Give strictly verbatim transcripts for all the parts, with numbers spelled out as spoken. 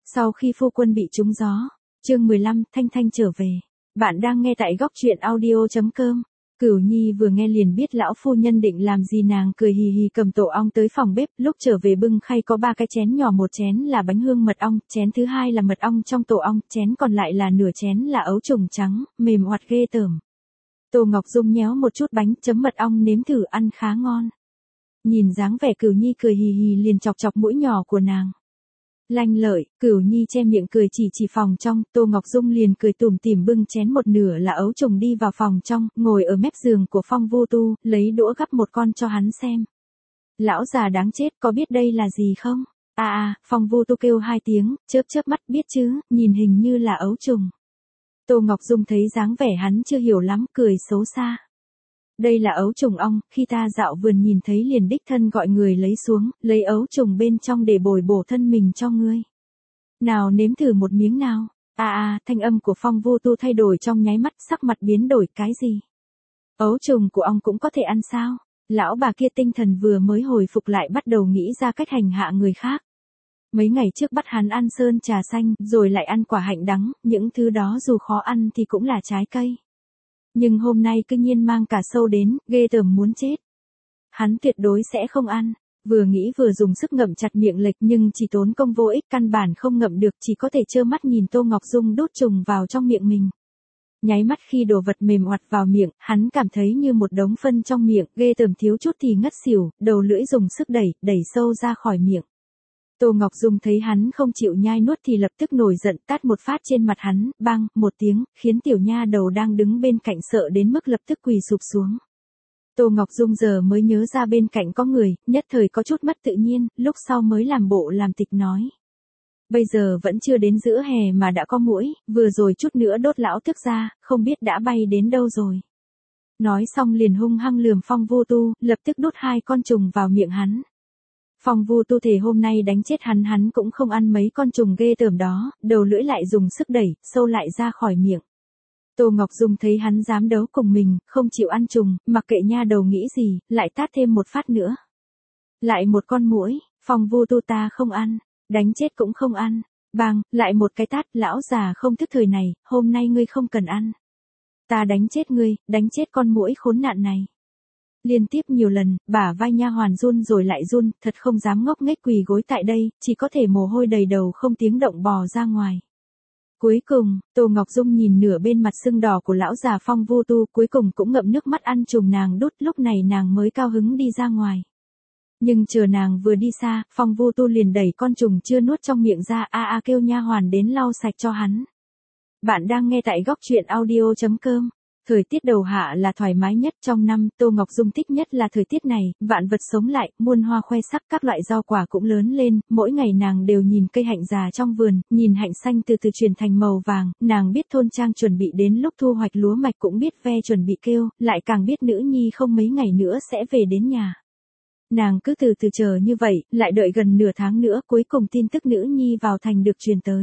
Sau khi phu quân bị trúng gió, chương mười lăm, Thanh Thanh trở về. Bạn đang nghe tại góc truyện audio.com. Cửu Nhi vừa nghe liền biết lão phu nhân định làm gì, nàng cười hì hì cầm tổ ong tới phòng bếp, lúc trở về bưng khay có ba cái chén nhỏ, một chén là bánh hương mật ong, chén thứ hai là mật ong trong tổ ong, chén còn lại là nửa chén là ấu trùng trắng, mềm oặt ghê tởm. Tô Ngọc Dung nhéo một chút bánh chấm mật ong nếm thử, ăn khá ngon. Nhìn dáng vẻ Cửu Nhi cười hì hì liền chọc chọc mũi nhỏ của nàng. Lanh lợi, Cửu Nhi che miệng cười chỉ chỉ phòng trong, Tô Ngọc Dung liền cười tủm tỉm bưng chén một nửa là ấu trùng đi vào phòng trong, ngồi ở mép giường của Phong Vô Tu, lấy đũa gắp một con cho hắn xem. Lão già đáng chết, có biết đây là gì không? À à, Phong Vô Tu kêu hai tiếng, chớp chớp mắt, biết chứ, nhìn hình như là ấu trùng. Tô Ngọc Dung thấy dáng vẻ hắn chưa hiểu lắm, cười xấu xa. Đây là ấu trùng ong, khi ta dạo vườn nhìn thấy liền đích thân gọi người lấy xuống, lấy ấu trùng bên trong để bồi bổ thân mình cho ngươi. Nào nếm thử một miếng nào. À à, thanh âm của Phong Vô Tu thay đổi trong nháy mắt, sắc mặt biến đổi, cái gì? Ấu trùng của ong cũng có thể ăn sao? Lão bà kia tinh thần vừa mới hồi phục lại bắt đầu nghĩ ra cách hành hạ người khác. Mấy ngày trước bắt hắn ăn sơn trà xanh, rồi lại ăn quả hạnh đắng, những thứ đó dù khó ăn thì cũng là trái cây. Nhưng hôm nay cư nhiên mang cả sâu đến, ghê tởm muốn chết. Hắn tuyệt đối sẽ không ăn, vừa nghĩ vừa dùng sức ngậm chặt miệng lệch nhưng chỉ tốn công vô ích, căn bản không ngậm được, chỉ có thể trơ mắt nhìn Tô Ngọc Dung đút trùng vào trong miệng mình. Nháy mắt khi đồ vật mềm oặt vào miệng, hắn cảm thấy như một đống phân trong miệng, ghê tởm thiếu chút thì ngất xỉu, đầu lưỡi dùng sức đẩy, đẩy sâu ra khỏi miệng. Tô Ngọc Dung thấy hắn không chịu nhai nuốt thì lập tức nổi giận, tát một phát trên mặt hắn, bang, một tiếng, khiến tiểu nha đầu đang đứng bên cạnh sợ đến mức lập tức quỳ sụp xuống. Tô Ngọc Dung giờ mới nhớ ra bên cạnh có người, nhất thời có chút mất tự nhiên, lúc sau mới làm bộ làm tịch nói. Bây giờ vẫn chưa đến giữa hè mà đã có muỗi, vừa rồi chút nữa đốt lão thức ra, không biết đã bay đến đâu rồi. Nói xong liền hung hăng lườm Phong Vô Tu, lập tức đút hai con trùng vào miệng hắn. Phong Vô Tu thề hôm nay đánh chết hắn hắn cũng không ăn mấy con trùng ghê tởm đó, đầu lưỡi lại dùng sức đẩy, sâu lại ra khỏi miệng. Tô Ngọc Dung thấy hắn dám đấu cùng mình, không chịu ăn trùng, mặc kệ nha đầu nghĩ gì, lại tát thêm một phát nữa. Lại một con muỗi, Phong Vô Tu ta không ăn, đánh chết cũng không ăn. Bang, lại một cái tát, lão già không thức thời này, hôm nay ngươi không cần ăn. Ta đánh chết ngươi, đánh chết con muỗi khốn nạn này. Liên tiếp nhiều lần, bả vai nha hoàn run rồi lại run, thật không dám ngốc nghếch quỳ gối tại đây, chỉ có thể mồ hôi đầy đầu không tiếng động bò ra ngoài. Cuối cùng, Tô Ngọc Dung nhìn nửa bên mặt sưng đỏ của lão già Phong Vô Tu, cuối cùng cũng ngậm nước mắt ăn trùng nàng đút, lúc này nàng mới cao hứng đi ra ngoài. Nhưng chờ nàng vừa đi xa, Phong Vô Tu liền đẩy con trùng chưa nuốt trong miệng ra, a a kêu nha hoàn đến lau sạch cho hắn. Bạn đang nghe tại góc truyện audio.com. Thời tiết đầu hạ là thoải mái nhất trong năm, Tô Ngọc Dung thích nhất là thời tiết này, vạn vật sống lại, muôn hoa khoe sắc, các loại rau quả cũng lớn lên, mỗi ngày nàng đều nhìn cây hạnh già trong vườn, nhìn hạnh xanh từ từ chuyển thành màu vàng, nàng biết thôn trang chuẩn bị đến lúc thu hoạch lúa mạch, cũng biết ve chuẩn bị kêu, lại càng biết nữ nhi không mấy ngày nữa sẽ về đến nhà. Nàng cứ từ từ chờ như vậy, lại đợi gần nửa tháng nữa, cuối cùng tin tức nữ nhi vào thành được truyền tới.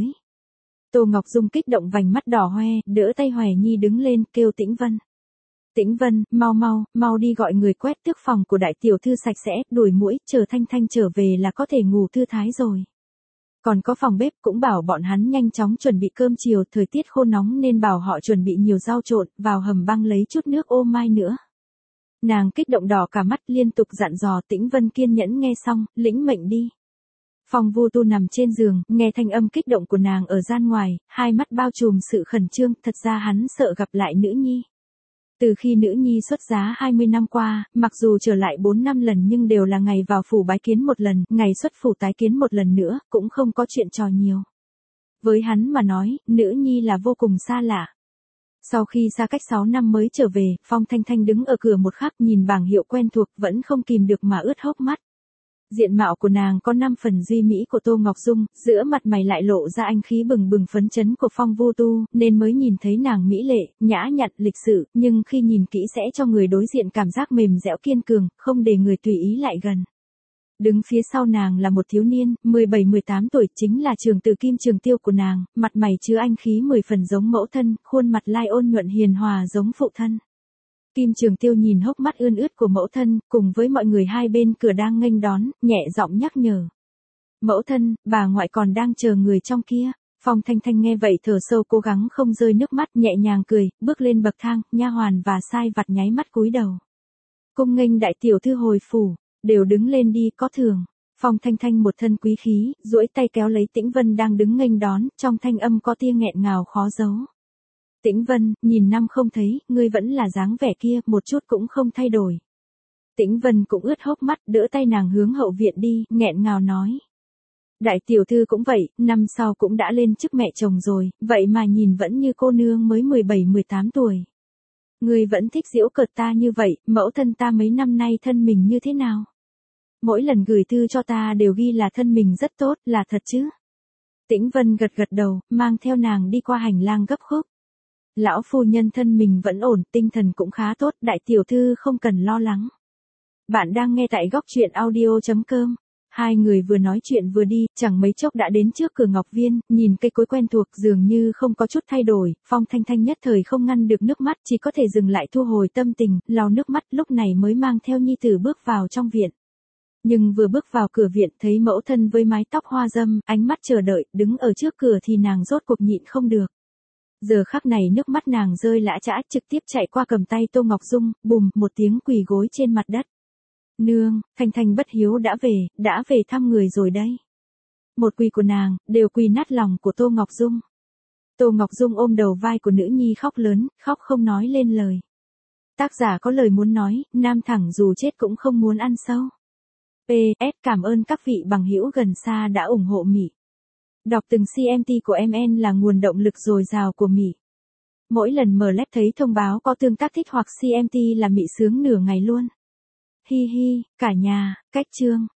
Tô Ngọc Dung kích động vành mắt đỏ hoe, đỡ tay Hoài Nhi đứng lên, kêu Tĩnh Vân. Tĩnh Vân, mau mau, mau đi gọi người quét tước phòng của đại tiểu thư sạch sẽ, đuổi muỗi, chờ Thanh Thanh trở về là có thể ngủ thư thái rồi. Còn có phòng bếp cũng bảo bọn hắn nhanh chóng chuẩn bị cơm chiều, thời tiết khô nóng nên bảo họ chuẩn bị nhiều rau trộn, vào hầm băng lấy chút nước ô mai nữa. Nàng kích động đỏ cả mắt liên tục dặn dò. Tĩnh Vân kiên nhẫn nghe xong, lĩnh mệnh đi. Phong Vô Tu nằm trên giường, nghe thanh âm kích động của nàng ở gian ngoài, hai mắt bao trùm sự khẩn trương, thật ra hắn sợ gặp lại nữ nhi. Từ khi nữ nhi xuất giá hai mươi năm qua, mặc dù trở lại bốn năm lần nhưng đều là ngày vào phủ bái kiến một lần, ngày xuất phủ tái kiến một lần nữa, cũng không có chuyện trò nhiều. Với hắn mà nói, nữ nhi là vô cùng xa lạ. Sau khi xa cách sáu năm mới trở về, Phong Thanh Thanh đứng ở cửa một khắc nhìn bảng hiệu quen thuộc vẫn không kìm được mà ướt hốc mắt. Diện mạo của nàng có năm phần duy mỹ của Tô Ngọc Dung, giữa mặt mày lại lộ ra anh khí bừng bừng phấn chấn của Phong Vô Tu, nên mới nhìn thấy nàng mỹ lệ, nhã nhặn, lịch sự, nhưng khi nhìn kỹ sẽ cho người đối diện cảm giác mềm dẻo kiên cường, không để người tùy ý lại gần. Đứng phía sau nàng là một thiếu niên, mười bảy mười tám tuổi, chính là Trường Tử Kim Trường Tiêu của nàng, mặt mày chứa anh khí mười phần giống mẫu thân, khuôn mặt lai ôn nhuận hiền hòa giống phụ thân. Kim Trường Tiêu nhìn hốc mắt ươn ướt của mẫu thân, cùng với mọi người hai bên cửa đang nghênh đón, nhẹ giọng nhắc nhở. Mẫu thân, bà ngoại còn đang chờ người trong kia. Phong Thanh Thanh nghe vậy thở sâu cố gắng không rơi nước mắt, nhẹ nhàng cười, bước lên bậc thang, nha hoàn và sai vặt nháy mắt cúi đầu. Cung nghênh đại tiểu thư hồi phủ, đều đứng lên đi, có thưởng. Phong Thanh Thanh một thân quý khí, duỗi tay kéo lấy Tĩnh Vân đang đứng nghênh đón, trong thanh âm có tia nghẹn ngào khó giấu. Tĩnh Vân, nhìn năm không thấy, ngươi vẫn là dáng vẻ kia, một chút cũng không thay đổi. Tĩnh Vân cũng ướt hốc mắt, đỡ tay nàng hướng hậu viện đi, nghẹn ngào nói. Đại tiểu thư cũng vậy, năm sau cũng đã lên chức mẹ chồng rồi, vậy mà nhìn vẫn như cô nương mới mười bảy mười tám tuổi. Ngươi vẫn thích giễu cợt ta như vậy, mẫu thân ta mấy năm nay thân mình như thế nào? Mỗi lần gửi thư cho ta đều ghi là thân mình rất tốt, là thật chứ? Tĩnh Vân gật gật đầu, mang theo nàng đi qua hành lang gấp khúc. Lão phu nhân thân mình vẫn ổn, tinh thần cũng khá tốt, đại tiểu thư không cần lo lắng. Bạn đang nghe tại góc truyện audio chấm com. Hai người vừa nói chuyện vừa đi, chẳng mấy chốc đã đến trước cửa Ngọc Viên, nhìn cây cối quen thuộc dường như không có chút thay đổi, Phong Thanh Thanh nhất thời không ngăn được nước mắt, chỉ có thể dừng lại thu hồi tâm tình, lau nước mắt, lúc này mới mang theo nhi tử bước vào trong viện. Nhưng vừa bước vào cửa viện thấy mẫu thân với mái tóc hoa dâm, ánh mắt chờ đợi, đứng ở trước cửa thì nàng rốt cuộc nhịn không được. Giờ khắc này nước mắt nàng rơi lã chã, trực tiếp chạy qua cầm tay Tô Ngọc Dung, bùm, một tiếng quỳ gối trên mặt đất. Nương, Thanh Thanh bất hiếu đã về, đã về thăm người rồi đây. Một quỳ của nàng, đều quỳ nát lòng của Tô Ngọc Dung. Tô Ngọc Dung ôm đầu vai của nữ nhi khóc lớn, khóc không nói lên lời. Tác giả có lời muốn nói, nam thẳng dù chết cũng không muốn ăn sâu. pê ét Cảm ơn các vị bằng hữu gần xa đã ủng hộ Mỹ. Đọc từng xê em tê của em en là nguồn động lực dồi dào của Mỹ. Mỗi lần mở lép thấy thông báo có tương tác thích hoặc xê em tê là Mỹ sướng nửa ngày luôn. Hi hi, cả nhà, cách chương.